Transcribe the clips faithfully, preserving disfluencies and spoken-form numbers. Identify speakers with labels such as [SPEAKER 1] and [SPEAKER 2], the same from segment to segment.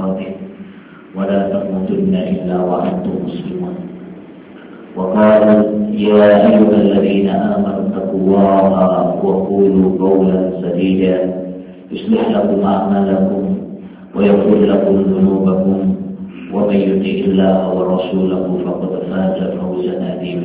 [SPEAKER 1] تقاته ولا تموتن إلا وأنتم مسلمون. وقال يا أيها الذين آمنوا اتقوا الله وقولوا قولا سديدا يصلح لكم أعمالكم ويغفر لكم ذنوبكم ومن يطع الله ورسوله فقد فاز فوزا عظيما.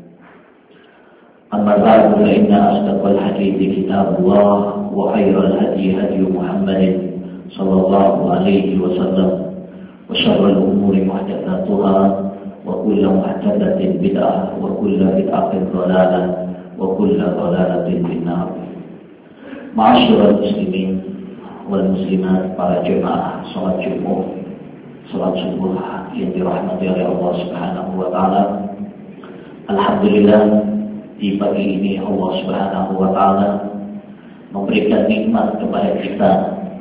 [SPEAKER 1] أما بعد فإن أصدق الحديث كتاب الله وخير الهدي هدي محمد صلى الله عليه وسلم وشر الأمور محدثاتها وكل محدثة بدعة وكل بدعة ضلالة وكل ضلالة في النار. Ma'asyiral muslimin wal muslimat, para jemaah salat Jumat, salat subuh yang dirahmati oleh Allah Subhanahu wa taala. Alhamdulillah, di pagi ini Allah Subhanahu wa taala memberikan nikmat kepada kita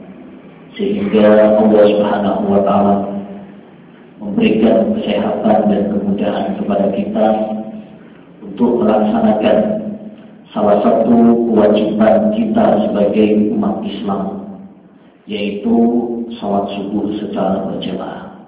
[SPEAKER 1] sehingga Allah Subhanahu wa taala memberikan kesehatan dan kemudahan kepada kita untuk melaksanakan salah satu kewajiban kita sebagai umat Islam, yaitu salat subuh secara berjamaah,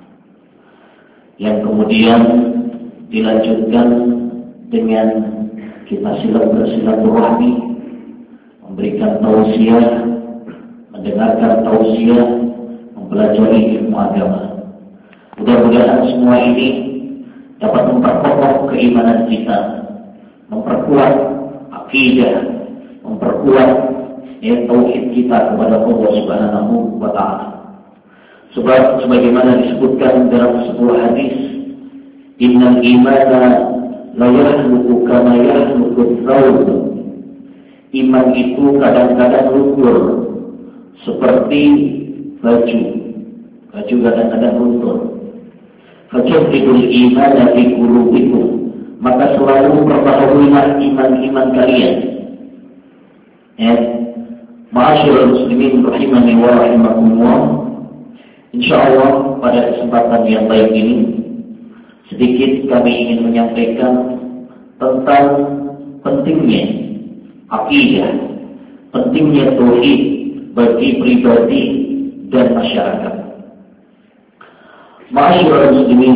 [SPEAKER 1] yang kemudian dilanjutkan dengan kita bersilaturahmi, memberikan tausiah, mendengarkan tausiah, mempelajari ilmu agama. Mudah-mudahan semua ini dapat memperkokoh keimanan kita, memperkuat akidah, memperkuat ya, tauhid kita kepada Allah Subhanahu wa taala. Sebab sebagaimana disebutkan dalam sebuah hadis, innal imana la yahluku kama yahluku thawb. Iman itu kadang-kadang luntur seperti baju. Baju kadang-kadang luntur. Fajahidul iman fi qulubikum, maka selalu perbaharuilah iman-iman kalian. Ya, ma'asyiral muslimin rahimani wa rahimakumullah. Insyaallah pada kesempatan yang baik ini sedikit kami ingin menyampaikan tentang pentingnya akidah, pentingnya tauhid bagi pribadi dan masyarakat. Ma'asyiral muslimin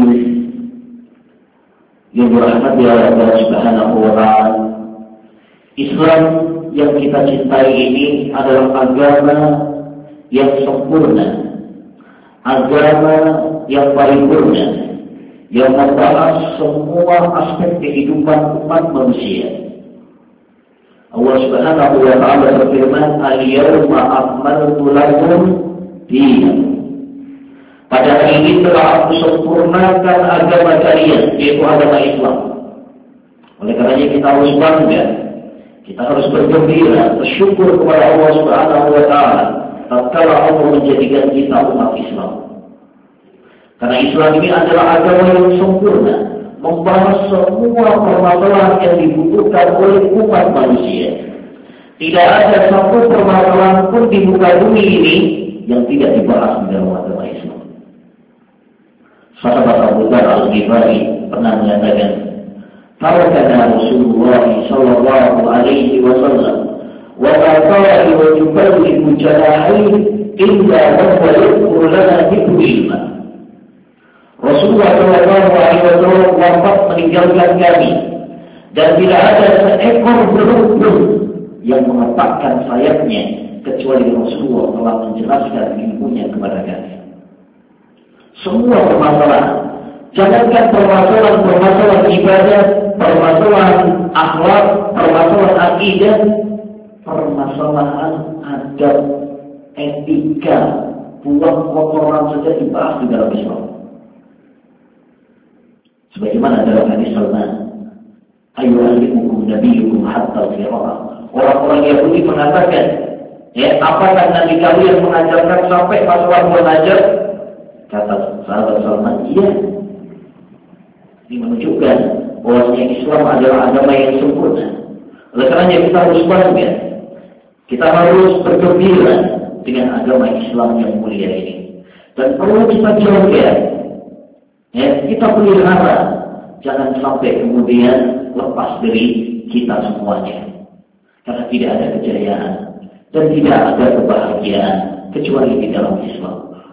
[SPEAKER 1] yang dirahmati oleh Allah Subhanahu wa taala, Islam yang kita cintai ini adalah agama yang sempurna, agama yang paripurna, yang membahas semua aspek kehidupan umat manusia. Allah Subhanahu wa taala berfirman, "Al-yawma akmaltu lakum dinakum." Pada hari ini telah aku sempurnakan agama kalian, yaitu agama Islam. Oleh karenanya kita harus bangga, kita harus bergembira, bersyukur kepada Allah Subhanahu wa taala tatkala Allah menjadikan kita umat Islam. Karena Islam ini adalah agama yang sempurna, membahas semua permasalahan yang dibutuhkan oleh umat manusia. Tidak ada satu permasalahan pun di muka bumi ini yang tidak dibahas di dalam agama Islam. Sahabat Abu Dzar Al-Ghifari pernah mengatakan, "Tarakana Rasulullah sallallahu alaihi wasallam wa qala wa yuballighu janahin illa wa yadhkuru lana dhikru ilma." Rasulullah sallallahu alaihi wasallam wafat meninggalkan kami, dan tidak ada seekor burung pun yang mengepakkan sayapnya kecuali Rasulullah telah menjelaskan ilmunya kepada kami. Semua permasalahan, jangankan permasalahan-permasalahan ibadah, permasalahan akhlak, permasalahan akidah, permasalahan adab, etika, buang kotoran saja dibahas di dalam Islam. Sebagaimana dalam hadis Salman, ayyuhallimukum nabiyukum hatta al-firara. Orang-orang Yahudi mengatakan, ya, apakah Nabi kalian mengajarkan sampai masalah mengajar? Kata sahabat Salman, iya. Ini menunjukkan bahwasanya Islam adalah agama yang sempurna. Oleh karenanya kita harus bangga, kita harus bergembira dengan agama Islam yang mulia ini. Dan perlu kita jaga, ya, kita pelihara, jangan sampai kemudian lepas dari kita semuanya. Karena tidak ada kejayaan dan tidak ada kebahagiaan kecuali di dalam Islam.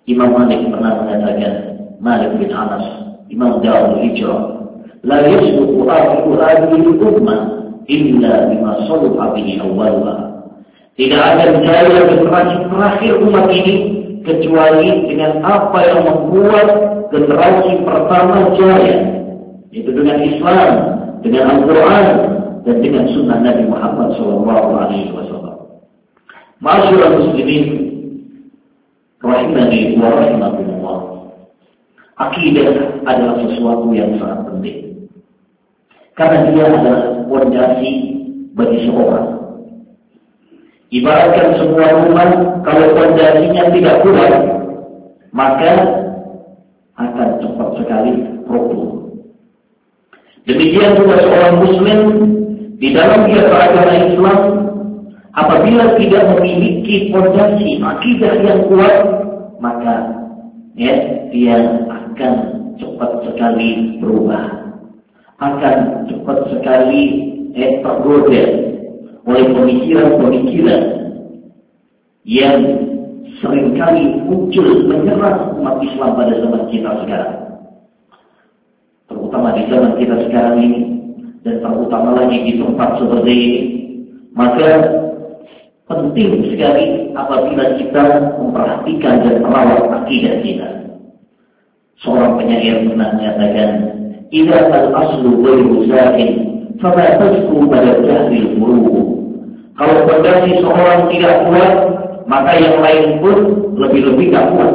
[SPEAKER 1] Imam Malik pernah mengatakan, Malik bin Anas, Imam Darul Hijrah, la yasluku akhiru hadhihi ummah illa bima salaha bihi awwaluha. Tidak akan jaya generasi terakhir umat ini kecuali dengan apa yang membuat generasi pertama jaya, yaitu dengan Islam, dengan Al-Quran, dan dengan sunnah Nabi Muhammad shallallahu alaihi wasallam. Ma'asyiral muslimin rahimani wa rahimakumullah. Akidah adalah sesuatu yang sangat penting, karena dia adalah fondasi bagi seorang. Ibaratkan semua rumah, kalau fondasinya tidak kuat, maka akan cepat sekali roboh. Demikian juga seorang muslim di dalam dia beragama Islam, apabila tidak memiliki fondasi akidah yang kuat, maka ya, dia akan cepat sekali berubah, akan cepat sekali eh, tergoda oleh pemikiran-pemikiran yang seringkali muncul menyerang umat Islam pada zaman kita sekarang, terutama di zaman kita sekarang ini, dan terutama lagi di tempat seperti ini. Maka penting sekali apabila kita memperhatikan dan merawat akidah kita. Seorang penyair pernah menyatakan, "Idza al-aslu ghairu zahin, fama tasku pada jahlil furu." Kalau fondasi seorang tidak kuat, maka yang lain pun lebih-lebih tak kuat.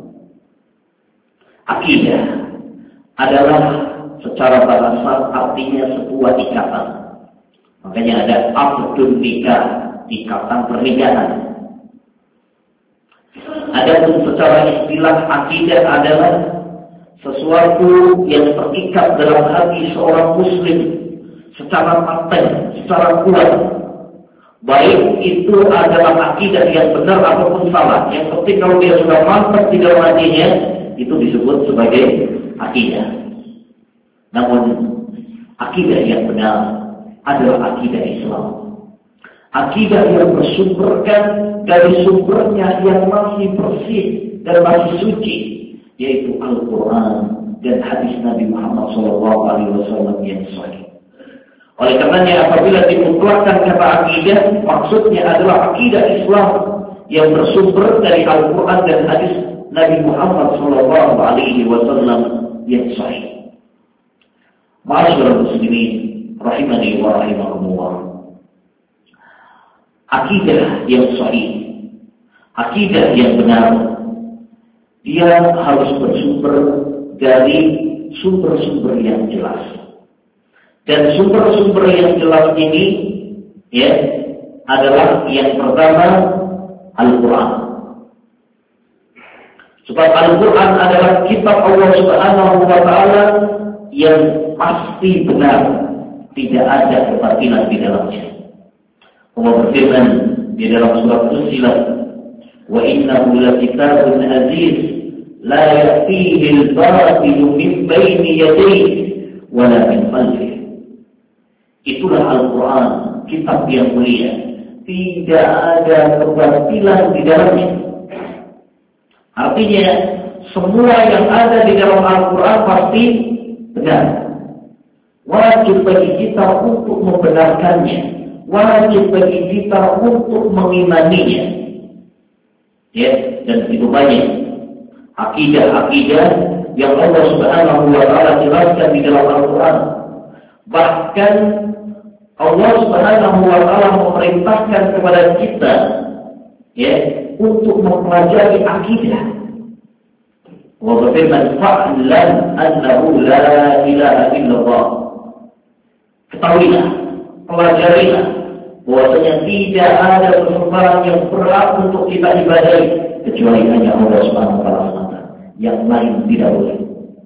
[SPEAKER 1] Akidah adalah secara bahasa artinya sebuah ikatan. Makanya ada aqdun nikah, ikatan pernikahan. Adapun secara istilah akidah adalah sesuatu yang terikat dalam hati seorang muslim secara paten, secara kuat. Baik itu adalah akidah yang benar ataupun salah. Yang penting kalau dia sudah mantap di dalam hatinya, itu disebut sebagai akidah. Namun akidah yang benar adalah akidah Islam. Akidah yang bersumberkan dari sumbernya yang masih bersih dan masih suci, yaitu Al-Quran dan hadis Nabi Muhammad shallallahu alaihi wasallam yang sahih. Oleh karenanya apabila dimutlakkan kata akidah, maksudnya adalah akidah Islam yang bersumber dari Al-Quran dan hadis Nabi Muhammad shallallahu alaihi wasallam yang sahih. Ma'asyiral muslimin rahimani wa rahimakumullah. Akidah yang sahih, akidah yang benar, dia harus bersumber dari sumber-sumber yang jelas. Dan sumber-sumber yang jelas ini ya adalah yang pertama Al-Quran. Sebab Al-Quran adalah kitab Allah Subhanahu wa taala yang pasti benar, tidak ada kebatilan di dalamnya. Allah berfirman di dalam surat Fussilat, "Wa innahu lakitabun aziz la ya'tihi al-batilu min baini yadayhi wa la min khalfihi." Itulah Al-Quran, kitab yang mulia. Tidak ada kebatilan di dalamnya. Artinya, semua yang ada di dalam Al-Quran pasti benar. Wajib bagi kita untuk membenarkannya. Wajib bagi kita untuk mengimaninya. Ya, dan begitu banyak akidah-akidah yang Allah Subhanahu wa taala jelaskan di dalam Al-Quran. Bahkan Allah Subhanahu wa taala memerintahkan kepada kita ya untuk mempelajari akidah. Allah berfirman, "Fa'lam annahu la ilaha illallah." Ketahuilah, pelajarilah bahwasanya tidak ada sesembahan yang berhak untuk kita ibadahi kecuali hanya Allah Subhanahu wa taala semata. Yang lain tidak boleh.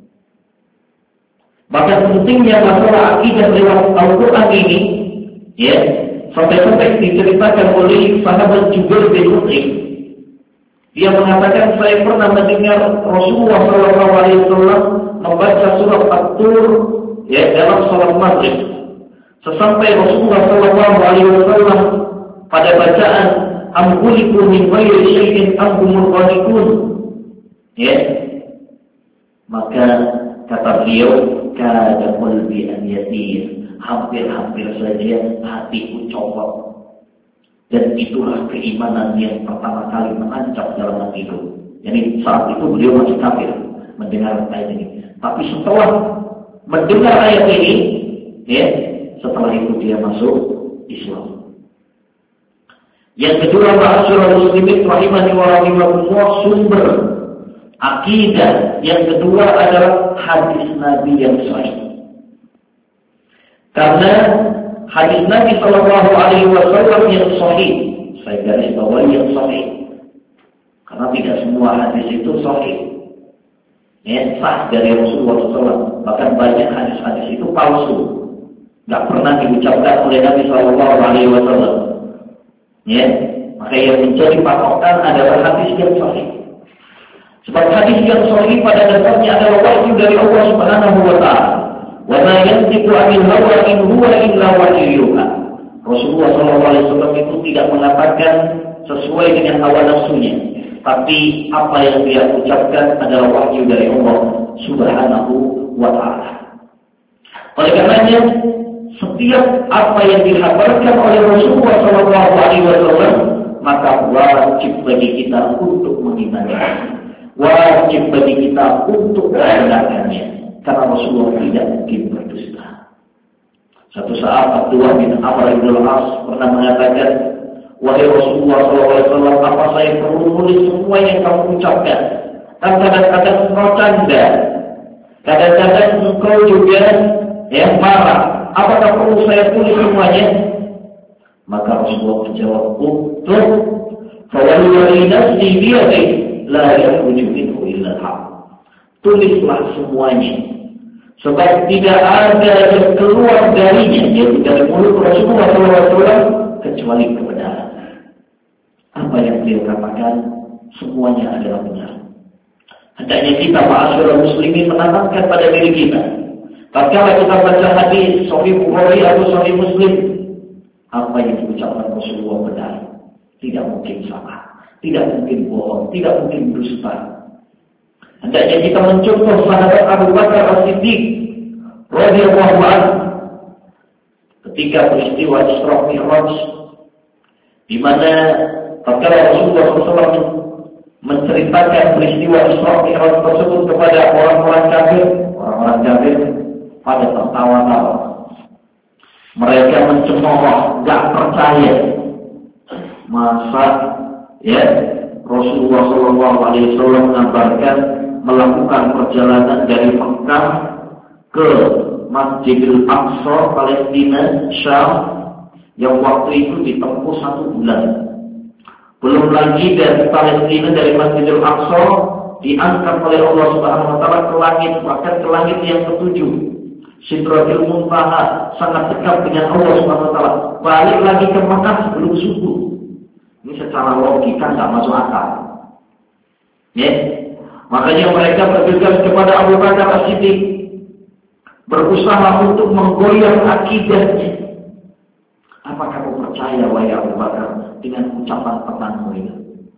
[SPEAKER 1] Maka pentingnya masalah akidah lewat Al-Quran ini, ya, sampai-sampai diceritakan oleh sahabat Jubair bin Mut'im. Dia mengatakan, saya pernah mendengar Rasulullah shallallahu alaihi wasallam membaca surat At-Tur ya, dalam salat maghrib. Sesampai Rasulullah shallallahu alaihi wasallam pada bacaan Am khuliqu min ghairi syai'in am humul khaliqun, Ya, maka kata beliau, kada qalbi an yatir, hampir-hampir saja hatiku copot. Dan itulah keimanan yang pertama kali menancap dalam hatiku. Jadi saat itu beliau masih kafir mendengar ayat ini. Tapi setelah mendengar ayat ini, ya, setelah itu dia masuk Islam. Yang kedua, ma'asyiral muslimin rahimani wa rahimakumullah, sumber akidah yang kedua adalah hadis Nabi yang sahih. Karena hadis Nabi Shallallahu Alaihi Wasallam yang sahih, saya garis bawahi yang sahih, karena tidak semua hadis itu sahih, ya, sah dari Rasulullah shallallahu alaihi wasallam. Bahkan banyak hadis-hadis itu palsu, nggak pernah diucapkan oleh Nabi Shallallahu Alaihi Wasallam. Ya, maka yang menjadi patokan adalah hadis yang sahih. Sebab hadis yang sahih pada dasarnya adalah wahyu dari Allah Subhanahu Wa Taala. Wa ma yantiqu 'anil hawa in huwa illa wahyu yuha. Rasulullah shallallahu alaihi wasallam itu tidak mengatakan sesuai dengan hawa nafsunya, tapi apa yang dia ucapkan adalah wahyu dari Allah Subhanahu wa Ta'ala. Oleh karenanya, setiap apa yang dihabarkan oleh Rasulullah shallallahu alaihi wasallam, maka wajib bagi kita untuk mengimaninya, wajib bagi kita untuk membenarkannya, karena Rasulullah tidak mungkin berdusta. Satu saat Abdullah bin Amr bin Al-As pernah mengatakan, wahai Rasulullah shallallahu alaihi wasallam, apa saya perlu menulis semua yang kamu ucapkan? Kan kadang-kadang engkau canda, kadang-kadang engkau juga ya marah. Apakah perlu saya tulis semuanya? Maka Rasulullah menjawab, "Uktub, fawalladzi nafsi biyadihi la yakhruju minhu illa al-haq." Tulislah semuanya, sebab tidak ada yang keluar darinya, yaitu dari mulut Rasulullah shallallahu alaihi wasallam, kecuali kebenaran. Apa yang beliau katakan, semuanya adalah benar. Hendaknya kita, ma'asyiral muslimin, menanamkan pada diri kita, tatkala kita baca hadis Sahih Bukhari atau Sahih Muslim, apa yang diucapkan Rasulullah benar, tidak mungkin salah, tidak mungkin bohong, tidak mungkin dusta. Hendaknya kita mencontoh sahabat Abu Bakar As-Siddiq radhiyallahu anhu ketika peristiwa Isra Mi'raj, di mana tatkala Rasulullah shallallahu alaihi wasallam menceritakan peristiwa Isra Mi'raj tersebut kepada orang-orang kafir, orang-orang kafir pada tertawa-tawa. Mereka mencemooh, gak percaya. Masa ya Rasulullah shallallahu alaihi wasallam mengabarkan melakukan perjalanan dari Mekah ke Masjidil Aqsa, Palestina, Syam, yang waktu itu ditempuh satu bulan. Belum lagi dari Palestina, dari Masjidil Aqsa diangkat oleh Allah Subhanahu Wa Taala ke langit, bahkan ke langit yang ketujuh, Sidratul Muntaha, sangat dekat dengan Allah Subhanahu Wa Taala. Balik lagi ke Mekah sebelum subuh. Ini secara logika nggak masuk akal. Ya, makanya mereka bergegas kepada Abu Bakar As-Siddiq, berusaha untuk menggoyang akidahnya. Apa kamu percaya, wahai Abu Bakar, dengan ucapan temanmu itu?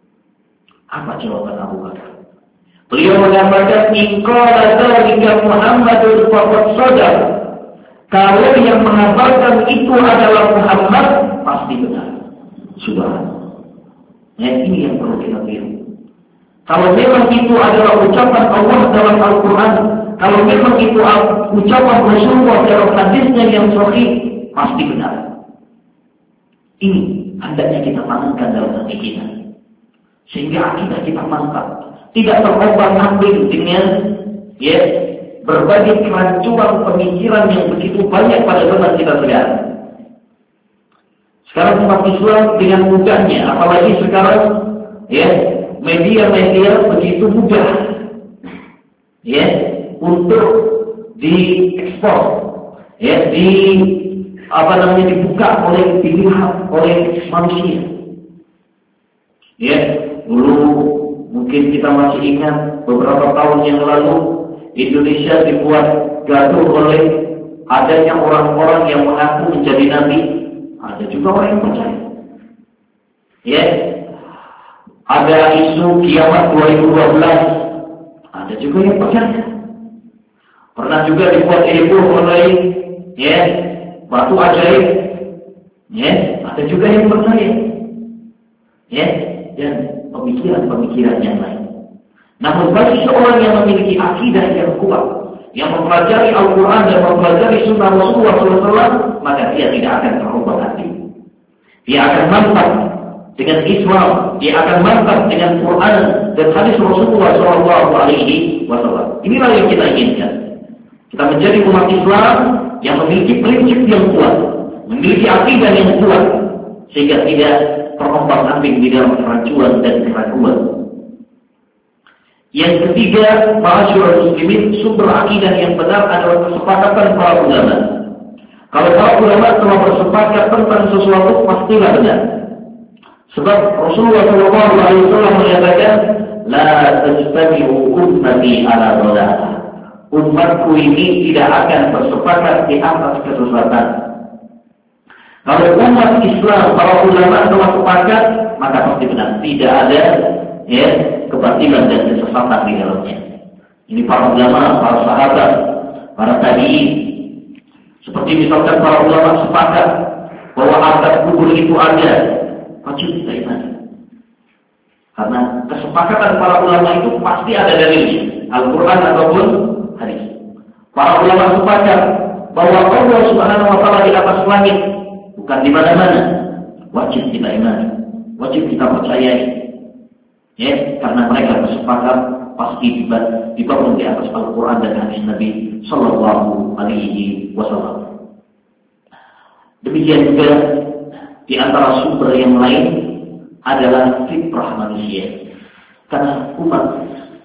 [SPEAKER 1] Apa jawaban Abu Bakar? Beliau mengatakan, "In qala dzalika Muhammadun faqad shadaq." Kalau yang mengabarkan itu adalah Muhammad, pasti benar. Subhanallah. Nah, ini yang perlu kita lihat. Kalau memang itu adalah ucapan Allah dalam Al-Quran, kalau memang itu ucapan Rasulullah dalam hadisnya yang sahih, pasti benar. Ini hendaknya kita tanamkan dalam hati kita, sehingga akidah kita mantap, tidak terombang-ambing dengan ya berbagai kerancuan pemikiran yang begitu banyak pada zaman kita sekarang. Sekarang umat Islam dengan mudahnya, apalagi sekarang ya media-media begitu mudah ya untuk diekspor, ya di apa namanya dibuka oleh dilihat oleh manusia. Ya, dulu mungkin kita masih ingat beberapa tahun yang lalu Indonesia dibuat gaduh oleh adanya orang-orang yang mengaku menjadi nabi. Ada juga orang yang percaya. Ya, ada isu kiamat dua ribu dua belas ada juga yang percaya. Pernah juga dibuat heboh oleh ya, batu ajaib. Ya, ada juga yang percaya. Ya, dan pemikiran-pemikiran yang lain. Namun bagi seorang yang memiliki akidah yang kuat, yang mempelajari Al-Quran dan mempelajari Sunnah Rasulullah shallallahu alaihi wasallam, maka dia tidak akan terubah hati. Dia akan mantap dengan Islam, dia akan mantap dengan Quran dan hadis Rasulullah shallallahu alaihi wasallam. Inilah yang kita inginkan. Kita menjadi umat Islam yang memiliki prinsip yang kuat, memiliki akidah yang kuat, sehingga tidak terombang-ambing di dalam kerancuan dan keraguan. Yang ketiga, ma'asyiral muslimin, sumber akidah yang benar adalah kesepakatan para ulama. Kalau para ulama telah bersepakat tentang sesuatu, pastilah benar. Sebab Rasulullah shallallahu alaihi wasallam menyatakan, la tajtami'u ummati ala dhalalah. Umatku ini tidak akan bersepakat di atas kesesatan. Kalau umat Islam, para ulama telah sepakat, maka pasti benar. Tidak ada ya, kebatilan dan kesesatan di dalamnya. Ini para ulama, para sahabat, para tabi'in. Seperti misalkan para ulama sepakat bahwa azab kubur itu ada, wajib kita imani. Karena kesepakatan para ulama itu pasti ada dalilnya, Al-Quran ataupun hadis. Para ulama sepakat bahwa Allah Subhanahu wa taala di atas langit, bukan di mana-mana. Wajib kita imani, wajib kita percayai. Ya, karena mereka bersepakat pasti dibangun di atas Al-Quran dan hadis Nabi Sallallahu Alaihi Wasallam. Demikian juga di antara sumber yang lain adalah fitrah manusia. Karena umat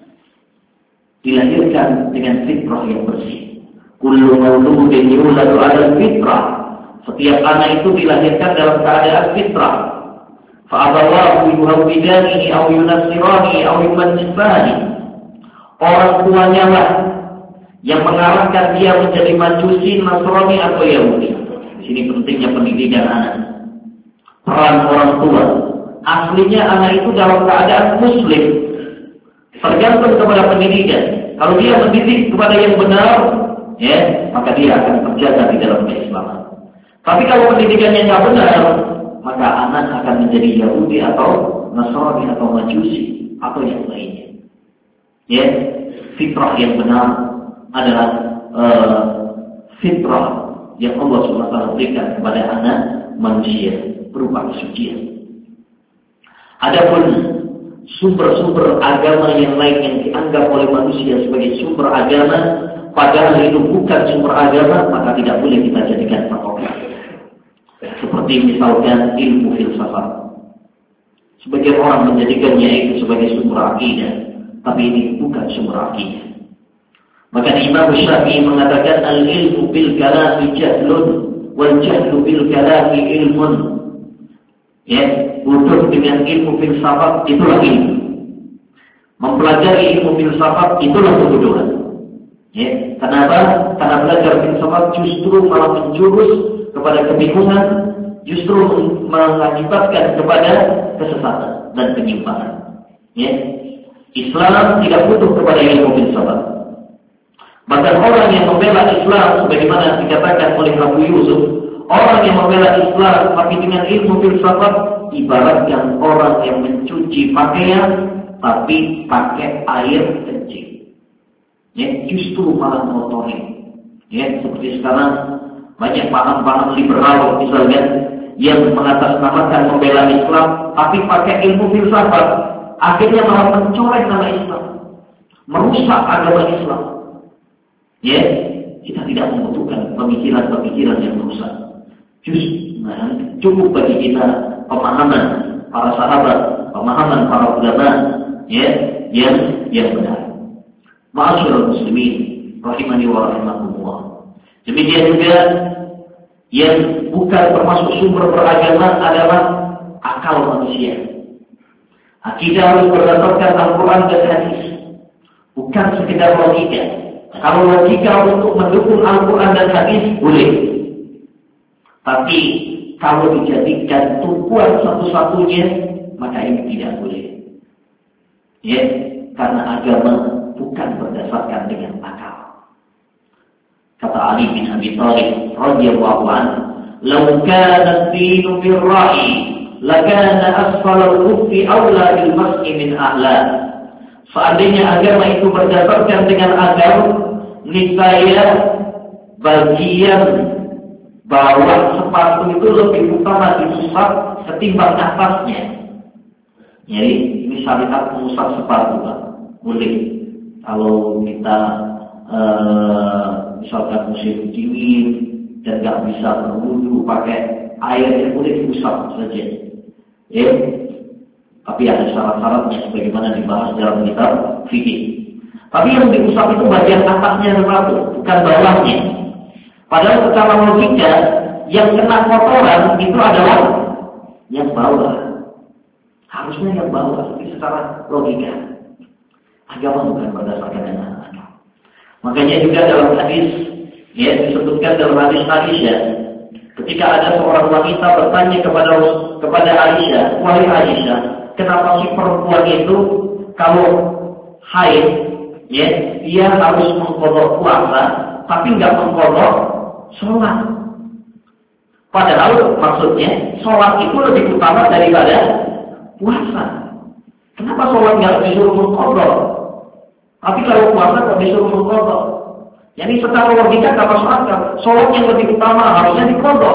[SPEAKER 1] dilahirkan dengan fitrah yang bersih. Kullu mauludin yuladu 'alal fitrah. Setiap anak itu dilahirkan dalam keadaan fitrah. Fa'abawahu yuhawwidanihi aw yunassirani aw yumajjisani. Orang tuanya lah yang mengarahkan dia menjadi Majusi, Nasrani atau Yahudi. Di sini pentingnya pendidikan anak. Peran orang tua. Aslinya anak itu dalam keadaan muslim. Tergantung kepada pendidikan. Kalau dia mendidik kepada yang benar, ya, maka dia akan terjaga di dalam keislaman. Tapi kalau pendidikannya tidak benar, maka anak akan menjadi Yahudi atau Nasrani atau Majusi atau yang lainnya. Ya, fitrah yang benar adalah uh, fitrah yang Allah subhanahu wa taala berikan kepada anak manusia berupa kesucian. Adapun sumber-sumber agama yang lain yang dianggap oleh manusia sebagai sumber agama, padahal itu bukan sumber agama, maka tidak boleh kita jadikan patokan. Seperti misalkan ilmu filsafat. Sebagian orang menjadikannya itu sebagai sumber akidah, tapi ini bukan sumber akidah. Maka Imam Syafi'i mengatakan al-ilmu bil kalami jahlun wal jahlu bil kalami ilmun. Ya, bodoh dengan ilmu filsafat itulah ilmu. Mempelajari ilmu filsafat itulah kebodohan. Ya, kenapa? Karena belajar filsafat justru malah menjurus kepada kebingungan, justru mengakibatkan kepada kesesatan dan penyimpangan. Ya. Islam tidak butuh kepada ilmu filsafat. Bahkan orang yang membela Islam, sebagaimana dikatakan oleh Abu Yusuf, orang yang membela Islam tapi dengan ilmu filsafat, ibaratkan orang yang mencuci pakaian tapi pakai air kencing. Ya, justru malah mengotori. Ya, seperti sekarang banyak paham-paham liberal misalnya yang mengatasnamakan membela Islam tapi pakai ilmu filsafat, akhirnya malah mencoreng nama Islam, merusak agama Islam. Ya, kita tidak membutuhkan pemikiran-pemikiran yang merusak. Justru nah, cukup bagi kita pemahaman para sahabat, pemahaman para ulama, ya, yang yang benar. Ma'asyiral muslimin rahimani wa rahimakumullah. Demikian juga yang bukan termasuk sumber beragama adalah akal manusia. Akidah harus berdasarkan Al-Quran dan hadis, bukan sekedar logika. Kalau logika untuk mendukung Al-Quran dan hadis boleh, tapi kalau dijadikan tumpuan satu-satunya, maka ini tidak boleh. Ya, karena agama bukan Kata Ali bin Abi Thalib radhiyallahu anhu, "Law kana ad-dinu bir-ra'i, lakana asfal al-khuffi awla bil mas'i min a'la." Seandainya agama itu berdasarkan dengan agama, niscaya bagian bawah sepatu itu lebih utama diusap ketimbang atasnya. Jadi ini syariat mengusap sepatu, Pak. Boleh. Kalau kita ee, misalkan musim dingin dan nggak bisa berwudu pakai air, yang boleh diusap saja. Ya. Tapi ada syarat-syaratnya sebagaimana dibahas dalam kitab fikih. Tapi yang diusap itu bagian atasnya sepatu, bukan bawahnya. Padahal secara logika yang kena kotoran itu adalah yang bawah. Harusnya yang bawah, tapi secara logika agama bukan berdasarkan dengan agama. Makanya juga dalam hadis, ya disebutkan dalam hadis Aisyah, ketika ada seorang wanita bertanya kepada kepada Aisyah, "Wahai Aisyah, kenapa si perempuan itu kalau haid, ya dia harus mengqadha puasa, tapi nggak mengqadha sholat?" Padahal maksudnya sholat itu lebih utama daripada puasa. Kenapa sholat nggak disuruh mengqadha? Tapi kalau puasa kok disuruh mengqadha? Jadi secara logika nggak masuk akal. Sholat yang lebih utama harusnya diqadha.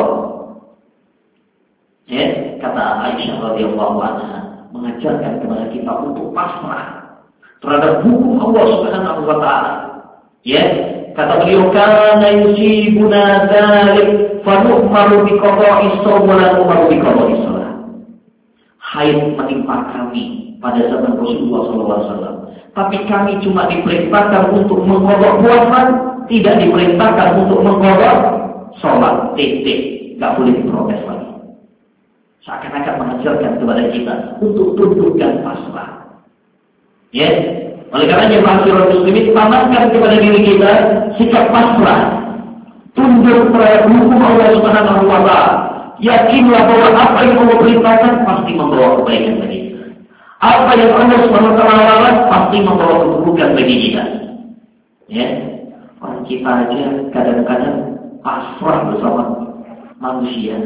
[SPEAKER 1] Ya, kata Aisyah radhiyallahu anha mengajarkan kepada kita untuk pasrah terhadap hukum Allah Subhanahu wa taala. Ya, kata beliau, "Kana yusibuna dzalik fa nu'maru bi qada'i shaum wa la nu'maru bi qada'i shalah." Haid menimpa kami pada zaman Rasulullah sallallahu alaihi wasallam. Tapi kami cuma diperintahkan untuk mengqadha puasa, tidak diperintahkan untuk mengqadha sholat. Titik, nggak boleh diprotes lagi. Seakan-akan mengajarkan kepada kita untuk tunduk dan pasrah. Ya, oleh karenanya masyarakat muslimin, tanamkan kepada diri kita sikap pasrah, tunduk terhadap hukum Allah Subhanahu wa taala. Yakinlah bahwa apa yang Allah perintahkan pasti membawa kebaikan bagi kita. Apa yang Allah Subhanahu wa taala larang pasti membawa keburukan bagi kita. Ya, orang kita aja kadang-kadang pasrah bersama manusia.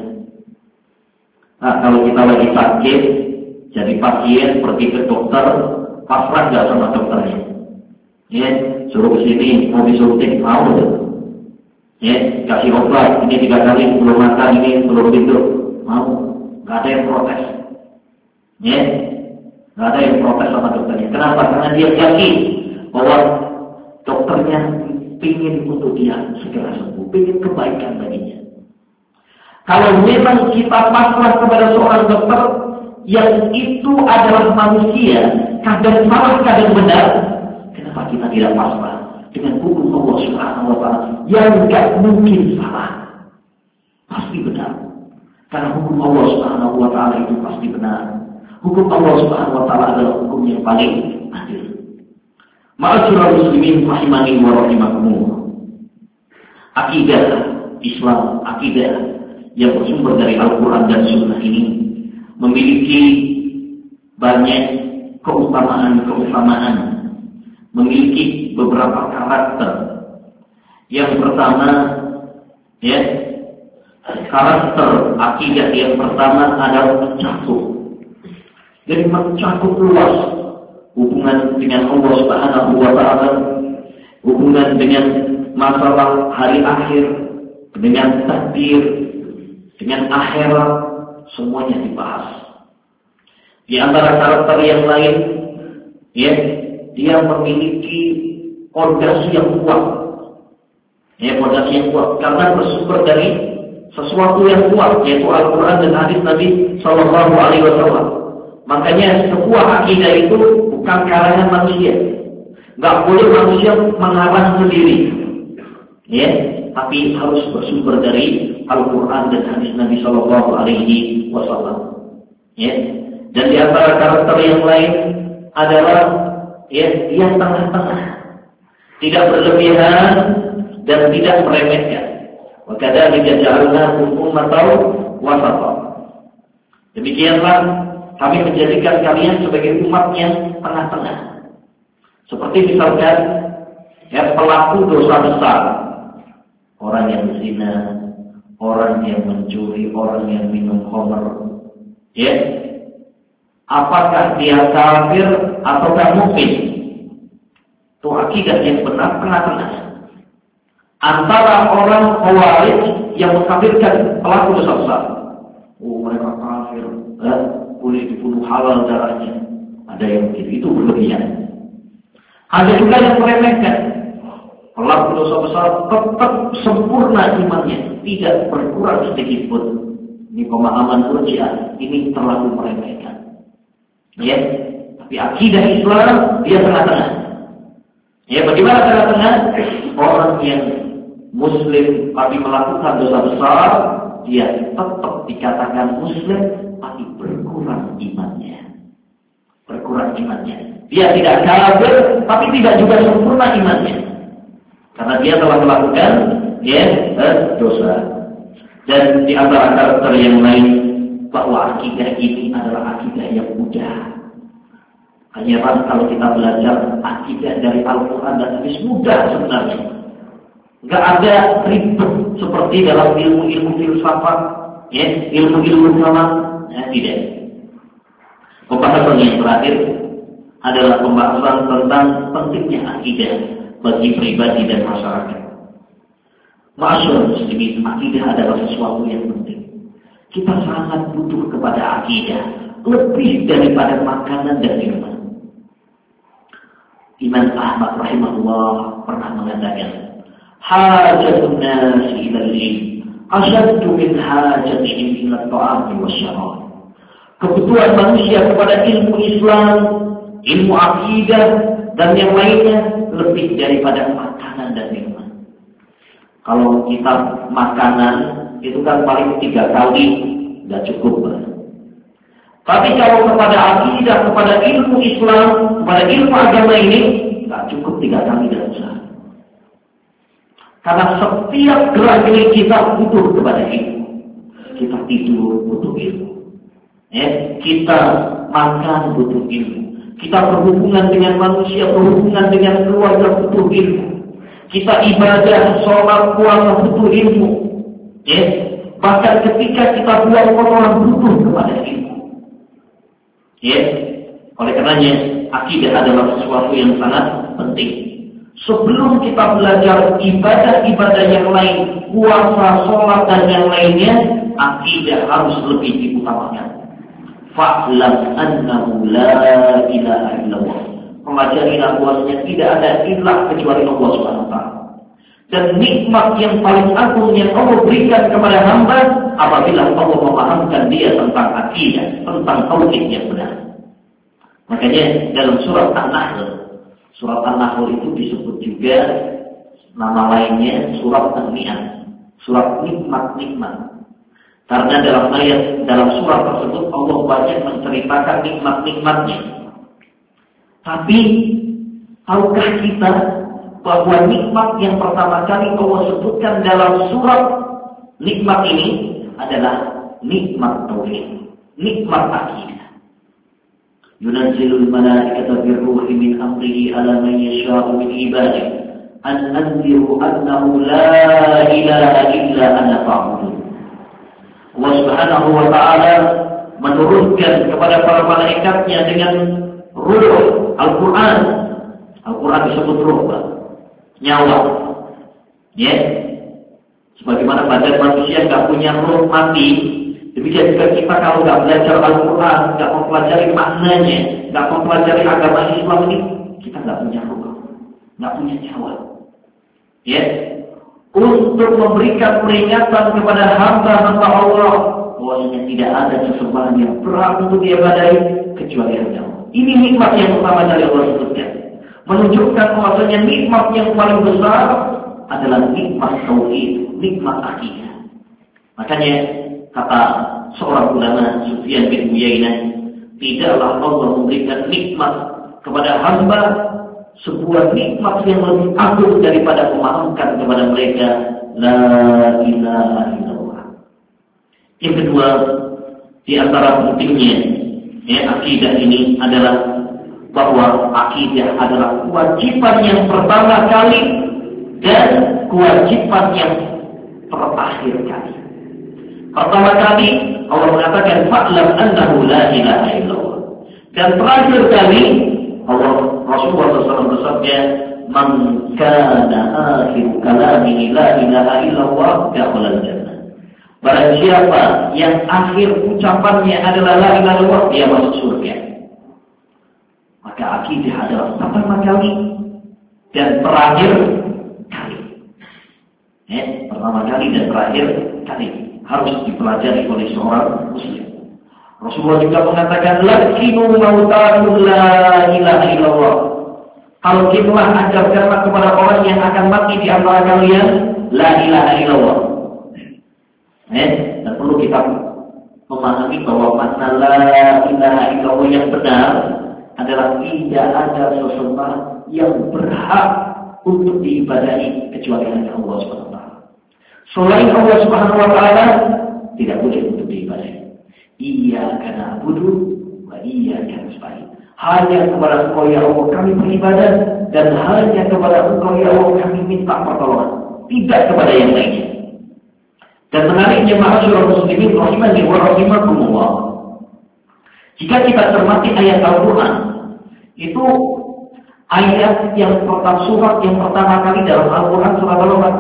[SPEAKER 1] Nah, kalau kita lagi sakit, jadi pasien pergi ke dokter, pasrah nggak sama dokternya? Ya, suruh kesini mau disuntik, mau tuh. Ya, kasih obat ini tiga kali belum makan, ini belum tidur, mau? Nggak ada yang protes. Ya, nggak ada yang protes sama dokternya. Kenapa? Karena dia yakin bahwa dokternya ingin untuk dia segera sembuh, ingin kebaikan baginya. Kalau memang kita pasrah kepada seorang dokter yang itu adalah manusia, kadang salah, kadang benar, kenapa kita tidak pasrah dengan hukum Allah Subhanahu wa taala yang enggak mungkin salah, pasti benar. Karena hukum Allah Subhanahu wa taala itu pasti benar. Hukum Allah Subhanahu wa taala adalah hukum yang paling adil. Ma'asyiral muslimin rahimani wa rahimakumullah. Akidah Islam, akidah yang bersumber dari Al-Quran dan Sunnah ini memiliki banyak keutamaan-keutamaan, memiliki beberapa karakter. Yang pertama, ya, karakter akidah yang pertama adalah mencakup. Jadi mencakup luas hubungan dengan Allah Subhanahu wa taala, hubungan dengan masalah hari akhir, dengan takdir, dengan akhirat, semuanya dibahas. Di antara karakter yang lain, ya, dia memiliki fondasi yang kuat. Ya, fondasi yang kuat karena bersumber dari sesuatu yang kuat, yaitu Al-Quran dan hadis Nabi Shallallahu Alaihi Wasallam. Makanya sebuah akidah itu bukan karangan manusia. Nggak boleh manusia mengarang sendiri. Ya, tapi harus bersumber dari Al-Quran dan hadis Nabi Shallallahu Alaihi Wasallam. Ya, dan di antara karakter yang lain adalah ya, yang tengah-tengah, tidak berlebihan dan tidak meremehkan. Wa kadzalika ja'alnakum ummatan wasatan. Demikianlah kami menjadikan kalian sebagai umat yang tengah-tengah. Seperti misalkan ya, pelaku dosa besar, orang yang berzina, orang yang mencuri, orang yang minum khamr, ya, apakah dia kafir ataukah mukmin? Itu akidah yang benar tengah-tengah antara orang Khawarij yang mengkafirkan pelaku dosa besar. Oh, mereka kafir, eh, boleh dibunuh halal darahnya. Ada yang begitu, itu berlebihan. Ada juga yang meremehkan. Pelaku dosa besar tetap sempurna imannya, tidak berkurang sedikit pun. Ini pemahaman Murji'ah, ini terlalu meremehkan. Ya, tapi akidah Islam dia tengah-tengah. Ya, bagaimana tengah-tengah? Orang yang Muslim tapi melakukan dosa besar, dia tetap dikatakan Muslim tapi berkurang imannya. Berkurang imannya. Dia tidak kafir tapi tidak juga sempurna imannya. Karena dia telah melakukan ya, dosa. Dan di antara karakter yang lain bahwa akidah ini adalah akidah yang mudah. Hanya kalau kita belajar akidah dari Al-Quran dan Hadis mudah sebenarnya. Enggak ada ribet seperti dalam ilmu-ilmu filsafat, ya, ilmu-ilmu kalam, ya, tidak. Pembahasan yang terakhir adalah pembahasan tentang pentingnya akidah bagi pribadi dan masyarakat. Masyaallah muslimin, akidah adalah sesuatu yang penting. Kita sangat butuh kepada akidah lebih daripada makanan dan minuman. Imam Ahmad rahimahullah pernah mengatakan, hajatun nasi ila al-ilm asyaddu min hajatihim ila at-ta'am wasyarab. Kebutuhan manusia kepada ilmu Islam, ilmu akidah dan yang lainnya lebih daripada makanan dan minuman. Kalau kita makanan itu kan paling tiga kali sudah cukup. Tapi kalau kepada akidah, kepada ilmu Islam, kepada ilmu agama ini, tak cukup tiga kali dan usaha. Karena setiap gerak gerik kita butuh kepada ilmu. Kita tidur butuh ilmu. Ya, kita makan butuh ilmu. Kita berhubungan dengan manusia, berhubungan dengan keluarga butuh ilmu. Kita ibadah, sholat, puasa butuh ilmu. Ya, bahkan ketika kita buang kotoran butuh kepada ilmu. Ya, oleh karenanya akidah adalah sesuatu yang sangat penting. Sebelum kita belajar ibadah-ibadah yang lain, puasa, sholat dan yang lainnya, akidah harus lebih diutamakan. Fa'lam annahu la ilaha illallah. Pelajarilah bahwasanya tidak ada ilah kecuali Allah Subhanahu wa taala. Dan nikmat yang paling agung yang Allah berikan kepada hamba apabila Allah memahamkan dia tentang akidah, tentang tauhid yang benar. Makanya dalam surat An-Nahl, surat An-Nahl itu disebut juga nama lainnya surat An-Ni'am, surat nikmat-nikmat. Karena dalam ayat dalam surat tersebut Allah banyak menceritakan nikmat-nikmatnya. Tapi tahukah kita bahwa nikmat yang pertama kali Allah sebutkan dalam surat nikmat ini adalah nikmat tauhid, nikmat akidah. Yunazzilul malaikata birruhi min amrihi ala man yasha'u min ibadihi an anziru annahu la ilaha illa ana fa'budun. Allah Subhanahu wa taala menurunkan kepada para malaikatnya dengan ruh Al-Quran. Al-Quran disebut ruh, nyawa. Ya. Sebagaimana badan manusia enggak punya ruh mati, demikian juga kita kalau enggak belajar Al-Quran, enggak mempelajari maknanya, enggak mempelajari agama Islam ini, kita enggak punya ruh, enggak punya nyawa. Ya. Untuk memberikan peringatan kepada hamba-hamba Allah bahwasanya tidak ada sesembahan yang berhak untuk diibadahi kecuali hanya Allah. Ini nikmat yang pertama dari Allah sebutkan. Menunjukkan bahwasanya nikmat yang paling besar adalah nikmat tauhid, nikmat akidah. Makanya kata seorang ulama Sufyan bin Uyainah, tidaklah Allah memberikan nikmat kepada hamba sebuah nikmat yang lebih agung daripada memahamkan kepada mereka la ilaha illallah. Yang kedua, di antara pentingnya ya, akidah ini adalah bahwa akidah adalah kewajiban yang pertama kali dan kewajiban yang terakhir kali. Pertama kali Allah mengatakan fa'lam annahu la ilaha illallah. Dan terakhir kali Allah Rasulullah shallallahu alaihi wasallam bersabda, "Man kana akhir kalamihi la ilaha illallah dakhala al-jannah." Barang siapa yang akhir ucapannya adalah la ilaha illallah, dia masuk surga. Maka akidah adalah pertama kali dan terakhir kali. Eh, pertama kali dan terakhir kali harus dipelajari oleh seorang muslim. Rasulullah juga mengatakan, "Lakinu mautakum la ilaha illallah." Kalau gitulah ajarkanlah kepada orang yang akan mati di antara kalian la ilaha illallah. Eh, dan perlu kita memahami bahwa makna la ilaha illallah yang benar adalah tidak ada sesembahan yang berhak untuk diibadahi kecuali hanya Allah subhanahu wa taala. Selain Allah subhanahu wa taala tidak boleh untuk diibadahi. Iyyaka na'budu wa iyyaka nasta'in. Hanya kepada Engkau ya Allah kami beribadah dan hanya kepada Engkau ya Allah kami minta pertolongan, tidak kepada yang lainnya. Dan menariknya ma'asyiral muslimin rahimani wa rahimakumullah. Jika kita cermati ayat Al-Qur'an, itu ayat yang pertama, surat yang pertama kali dalam Al-Qur'an surat Al-Fatihah.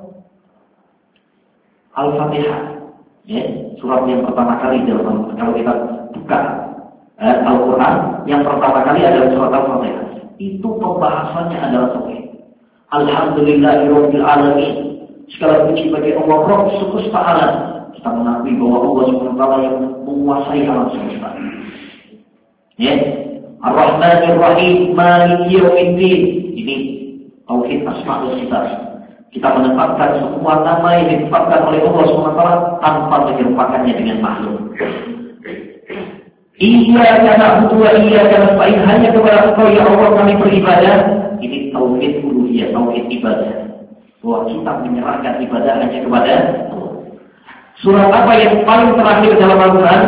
[SPEAKER 1] Al-Fatihah, ya, surat yang pertama kali dalam, kalau kita buka eh, Al-Quran, yang pertama kali adalah surat Al-Fatihah. Itu pembahasannya adalah tauhid. Alhamdulillahirabbil alamin. Segala puji bagi Allah Rabb semesta alam. Kita mengakui bahwa Allah subhanahu wa taala yang menguasai alam semesta. Ya, Ar-Rahmanir Rahim, Maliki Yaumiddin. Ini tauhid asma wa sifat. Kita menempatkan semua nama yang ditetapkan oleh Allah subhanahu wa taala tanpa menyerupakannya dengan makhluk. Iyyaka na'budu wa iyyaka nasta'in, hanya kepada Engkau ya Allah kami beribadah. Ini tauhid uluhiyah, tauhid ibadah. Bahwa kita menyerahkan ibadah hanya kepada Allah. Surat apa yang paling terakhir dalam Al-Quran?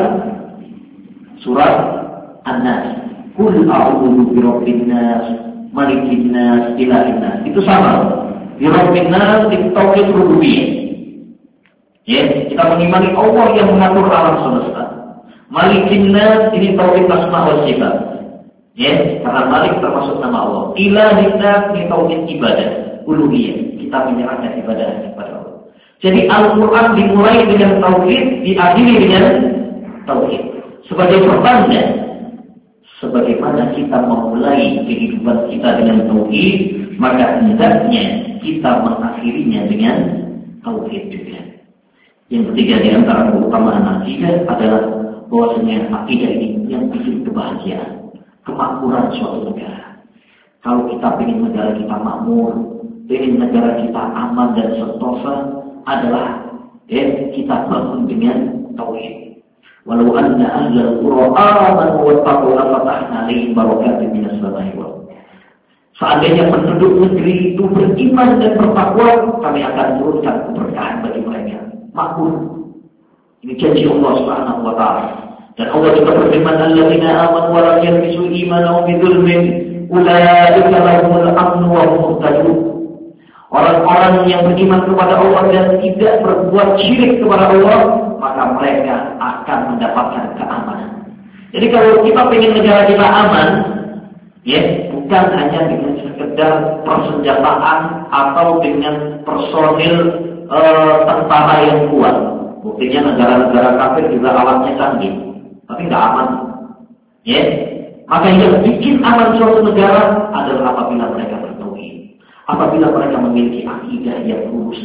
[SPEAKER 1] Surat An-Nas. Qul a'udzu birabbin nas, malikin nas, ilahin nas. Itu sama. Birabbin nas di tauhid rububiyah. Ya, kita mengimani Allah yang mengatur alam semesta. Malikin nas ini tauhid asma wa sifat. Ya, karena Malik termasuk nama Allah. Ilahin nas ini tauhid ibadah, uluhiyah. Kita menyerahkan ibadah kepada Allah. Jadi Al-Quran dimulai dengan tauhid, diakhiri dengan tauhid. Sebagai pertanda, sebagaimana kita memulai kehidupan kita dengan tauhid, maka hendaknya kita mengakhirinya dengan tauhid juga. Yang ketiga di antara keutamaan akidah adalah bahwasanya akidah ini yang bikin kebahagiaan, kemakmuran suatu negara. Kalau kita ingin negara kita makmur, ingin negara kita aman dan sentosa, adalah ya, kita bangun dengan tauhid. Walau anna ahlal qura amanu wattaqu lafatahna alaihim barakatin minas samai wal ardh. Seandainya penduduk negeri itu beriman dan bertakwa, kami akan turunkan keberkahan bagi mereka. Makmur. Ini janji Allah Subhanahu wa taala. Dan Allah juga berfirman, "Alladzina amanu wa lam yalbisu imanahum bidzulmin, ulaika lahumul amnu wa hum muhtadun." Orang-orang yang beriman kepada Allah dan tidak berbuat syirik kepada Allah, maka mereka akan mendapatkan keamanan. Jadi kalau kita ingin negara kita aman, ya, bukan hanya dengan sekedar persenjataan atau dengan personil e, tentara yang kuat. Buktinya negara-negara kafir juga alatnya canggih, tapi nggak aman. Ya, maka yang bikin aman suatu negara adalah apabila mereka bertauhid, apabila mereka memiliki akidah yang lurus.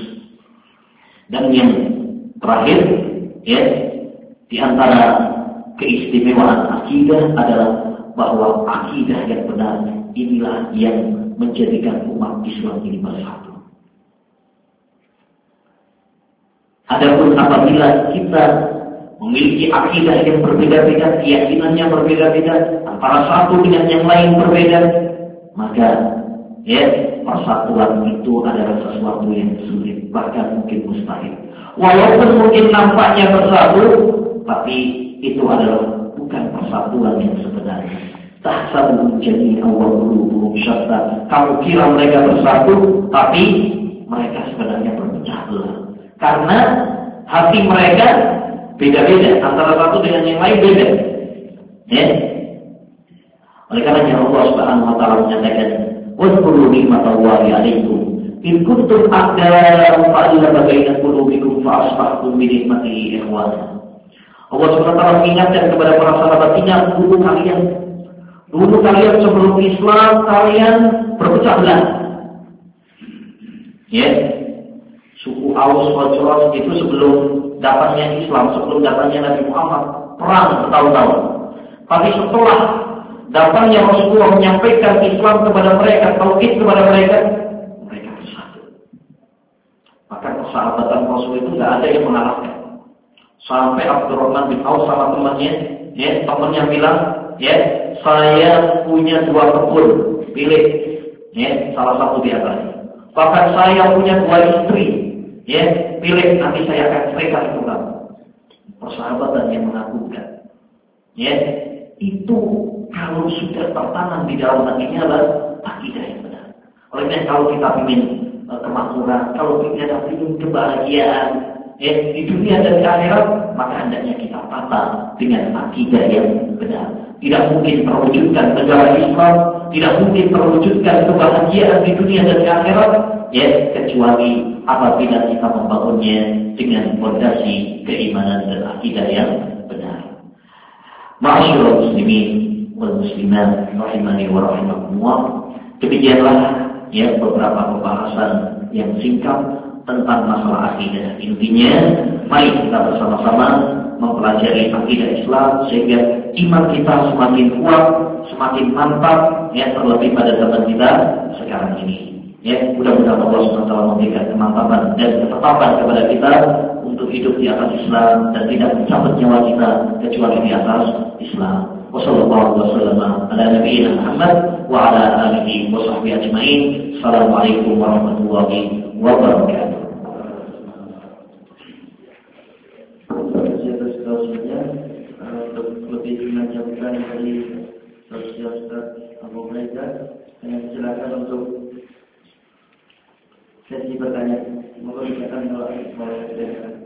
[SPEAKER 1] Dan yang terakhir, ya, di antara keistimewaan akidah adalah bahwa akidah yang benar inilah yang menjadikan umat Islam ini bersatu. Adapun apabila kita memiliki akidah yang berbeda-beda, keyakinannya berbeda-beda, antara satu dengan yang lain berbeda, maka ya, persatuan itu adalah sesuatu yang sulit, bahkan mungkin mustahil. Walaupun mungkin nampaknya bersatu, tapi itu adalah bukan persatuan yang sebenarnya. Tahsabuhum jami'an wa qulubuhum syatta. Kamu kira mereka bersatu, tapi mereka sebenarnya berpecah belah. Karena hati mereka beda-beda, antara satu dengan yang lain beda. Ya. Oleh karenanya Allah Subhanahu wa taala menyatakan, "Wadhkuru ni'matallahi 'alaikum in kuntum a'da'an fa'alafa baina qulubikum fa'asbahtum bi ni'matihi ikhwana." Allah Subhanahu wa taala mengingatkan kepada para sahabat, ingat dulu kalian, dulu kalian sebelum Islam kalian berpecah belah. Ya. Suku Aus Khazraj itu sebelum datangnya Islam, sebelum datangnya Nabi Muhammad, perang bertahun-tahun. Tapi setelah datangnya Rasulullah menyampaikan Islam kepada mereka, tauhid kepada mereka, mereka bersatu. Maka persahabatan Rasul itu nggak ada yang mengalahkan. Sampai Abdurrahman bin Auf sama temannya, ya, temannya bilang, ya, saya punya dua kebun, pilih, ya, salah satu di antaranya. Bahkan saya punya dua istri, ya, pilih, nanti saya akan cerita itu kamu. Persahabatan yang mengagumkan, ya, itu kalau sudah tertanam di dalam hatinya adalah akidah yang benar. Olehnya kalau kita ingin uh, kemakmuran, kalau kita ingin kebahagiaan, ya, di dunia dan di akhirat, maka hendaknya kita tata dengan akidah yang benar. Tidak mungkin terwujudkan negara Islam, tidak mungkin terwujudkan kebahagiaan di dunia dan di akhirat, ya, kecuali apabila kita membangunnya dengan fondasi keimanan dan akidah yang benar. Ma'asyiral muslimin wal muslimat rahimani wa rahimakumullah. Demikianlah, ya, beberapa pembahasan yang singkat tentang masalah akidah. Intinya, mari kita bersama-sama mempelajari akidah Islam sehingga iman kita semakin kuat, semakin mantap, ya, terlebih pada zaman kita sekarang ini. Ya, mudah-mudahan Allah subhanahu wa taala memberikan kemantapan dan ketetapan kepada kita untuk hidup di atas Islam dan tidak mencabut nyawa kita kecuali di atas Islam. Wassallallahu wasallam ala nabiyina Muhammad wa ala alihi wa sahbihi ajmain. Assalamualaikum warahmatullahi wabarakatuh. Untuk lebih melanjutkan dari sosial Ustaz Abu Hurairah, saya silakan untuk sesi bertanya. Semoga kita akan melakukan